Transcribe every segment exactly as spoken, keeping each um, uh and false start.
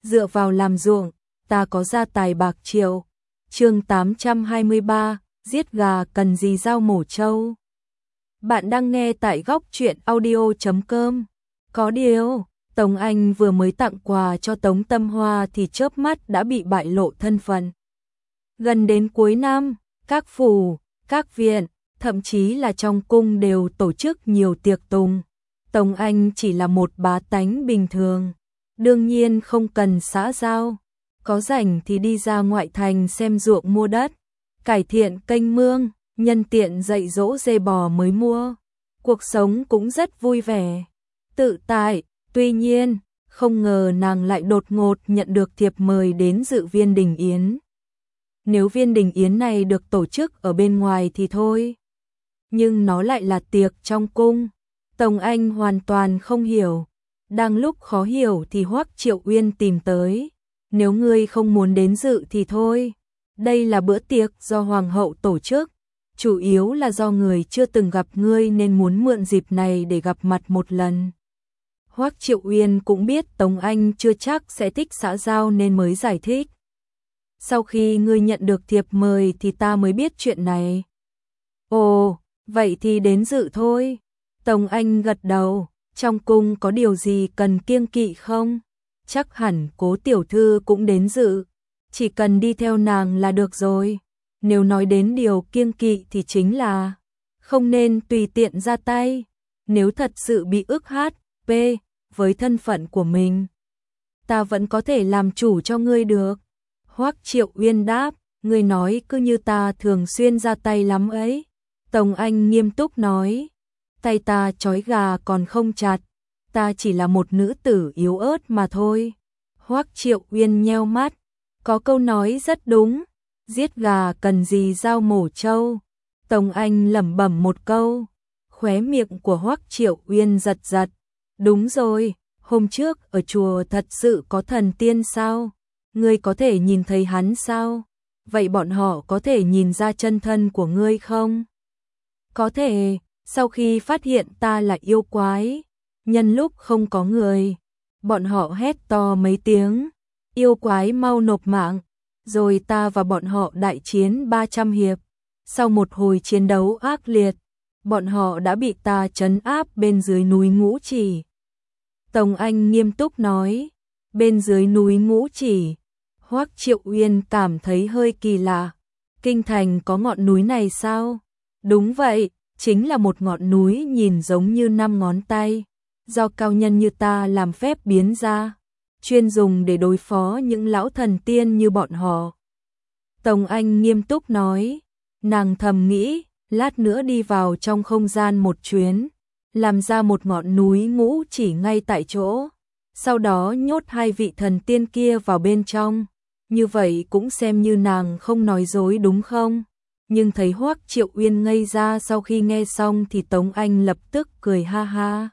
dựa vào làm ruộng, ta có gia tài bạc triệu. Chương tám trăm hai mươi ba, giết gà cần gì dao mổ trâu. Bạn đang nghe tại góc truyện audio chấm com. Có điều, Tống Anh vừa mới tặng quà cho Tống Tâm Hoa thì chớp mắt đã bị bại lộ thân phận. Gần đến cuối năm, các phủ, các viện, thậm chí là trong cung đều tổ chức nhiều tiệc tùng. Tống Anh chỉ là một bá tánh bình thường, đương nhiên không cần xã giao. Có rảnh thì đi ra ngoại thành xem ruộng mua đất, cải thiện kênh mương, nhân tiện dạy dỗ dê bò mới mua. Cuộc sống cũng rất vui vẻ, tự tại. Tuy nhiên, không ngờ nàng lại đột ngột nhận được thiệp mời đến dự viên đình yến. Nếu viên đình yến này được tổ chức ở bên ngoài thì thôi, nhưng nó lại là tiệc trong cung. Tống Anh hoàn toàn không hiểu. Đang lúc khó hiểu thì Hoắc Triệu Uyên tìm tới. Nếu ngươi không muốn đến dự thì thôi. Đây là bữa tiệc do Hoàng hậu tổ chức. Chủ yếu là do người chưa từng gặp ngươi nên muốn mượn dịp này để gặp mặt một lần. Hoắc Triệu Uyên cũng biết Tống Anh chưa chắc sẽ thích xã giao nên mới giải thích. Sau khi ngươi nhận được thiệp mời thì ta mới biết chuyện này. Ồ, vậy thì đến dự thôi. Tống Anh gật đầu. Trong cung có điều gì cần kiêng kỵ không? Chắc hẳn Cố tiểu thư cũng đến dự. Chỉ cần đi theo nàng là được rồi. Nếu nói đến điều kiêng kỵ thì chính là không nên tùy tiện ra tay. Nếu thật sự bị ức hát pê với thân phận của mình, ta vẫn có thể làm chủ cho ngươi được. Hoắc Triệu Uyên đáp, ngươi nói cứ như ta thường xuyên ra tay lắm ấy. Tống Anh nghiêm túc nói, tay ta trói gà còn không chặt, ta chỉ là một nữ tử yếu ớt mà thôi. Hoắc Triệu Uyên nheo mắt, có câu nói rất đúng, giết gà cần gì dao mổ trâu. Tống Anh lẩm bẩm một câu, khóe miệng của Hoắc Triệu Uyên giật giật. Đúng rồi, hôm trước ở chùa thật sự có thần tiên sao? Ngươi có thể nhìn thấy hắn sao? Vậy bọn họ có thể nhìn ra chân thân của ngươi không? Có thể, sau khi phát hiện ta là yêu quái, nhân lúc không có người, bọn họ hét to mấy tiếng, yêu quái mau nộp mạng, rồi ta và bọn họ đại chiến ba trăm hiệp. Sau một hồi chiến đấu ác liệt, bọn họ đã bị ta trấn áp bên dưới núi Ngũ Chỉ. Tống Anh nghiêm túc nói, bên dưới núi Ngũ Chỉ. Hoắc Triệu Uyên cảm thấy hơi kỳ lạ. Kinh thành có ngọn núi này sao? Đúng vậy, chính là một ngọn núi nhìn giống như năm ngón tay, do cao nhân như ta làm phép biến ra, chuyên dùng để đối phó những lão thần tiên như bọn họ. Tống Anh nghiêm túc nói, nàng thầm nghĩ, lát nữa đi vào trong không gian một chuyến, làm ra một ngọn núi Ngũ Chỉ ngay tại chỗ, sau đó nhốt hai vị thần tiên kia vào bên trong. Như vậy cũng xem như nàng không nói dối đúng không? Nhưng thấy Hoắc Triệu Uyên ngây ra sau khi nghe xong thì Tống Anh lập tức cười ha ha.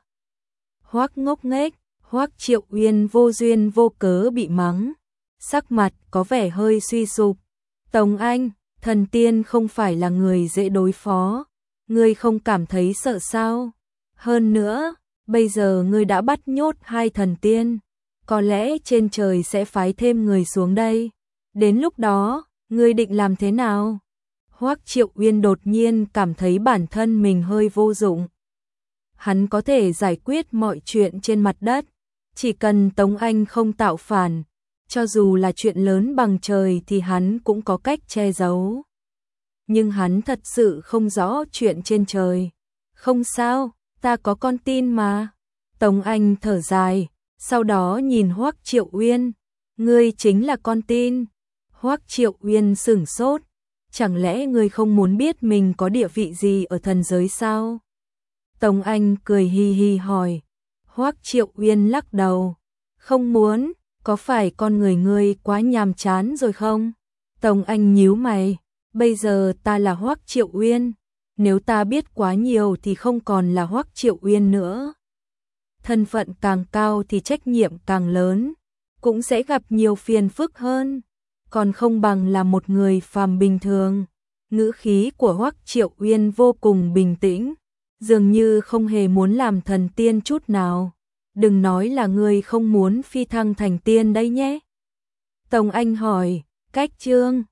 Hoắc ngốc nghếch, Hoắc Triệu Uyên vô duyên vô cớ bị mắng, sắc mặt có vẻ hơi suy sụp. Tống Anh, thần tiên không phải là người dễ đối phó, ngươi không cảm thấy sợ sao? Hơn nữa, bây giờ ngươi đã bắt nhốt hai thần tiên, có lẽ trên trời sẽ phái thêm người xuống đây. Đến lúc đó, ngươi định làm thế nào? Hoắc Triệu Uyên đột nhiên cảm thấy bản thân mình hơi vô dụng. Hắn có thể giải quyết mọi chuyện trên mặt đất, chỉ cần Tống Anh không tạo phản, cho dù là chuyện lớn bằng trời thì hắn cũng có cách che giấu. Nhưng hắn thật sự không rõ chuyện trên trời. Không sao, ta có con tin mà. Tống Anh thở dài, sau đó nhìn Hoắc Triệu Uyên, ngươi chính là con tin. Hoắc Triệu Uyên sửng sốt, chẳng lẽ ngươi không muốn biết mình có địa vị gì ở thần giới sao? Tống Anh cười hi hi hỏi. Hoắc Triệu Uyên lắc đầu, không muốn, có phải con người ngươi quá nhàm chán rồi không? Tống Anh nhíu mày, bây giờ ta là Hoắc Triệu Uyên, nếu ta biết quá nhiều thì không còn là Hoắc Triệu Uyên nữa. Thân phận càng cao thì trách nhiệm càng lớn, cũng sẽ gặp nhiều phiền phức hơn, còn không bằng là một người phàm bình thường. Ngữ khí của Hoắc Triệu Uyên vô cùng bình tĩnh, dường như không hề muốn làm thần tiên chút nào. đừng nói là ngươi không muốn phi thăng thành tiên đấy nhé. Tống Anh hỏi, cách Trương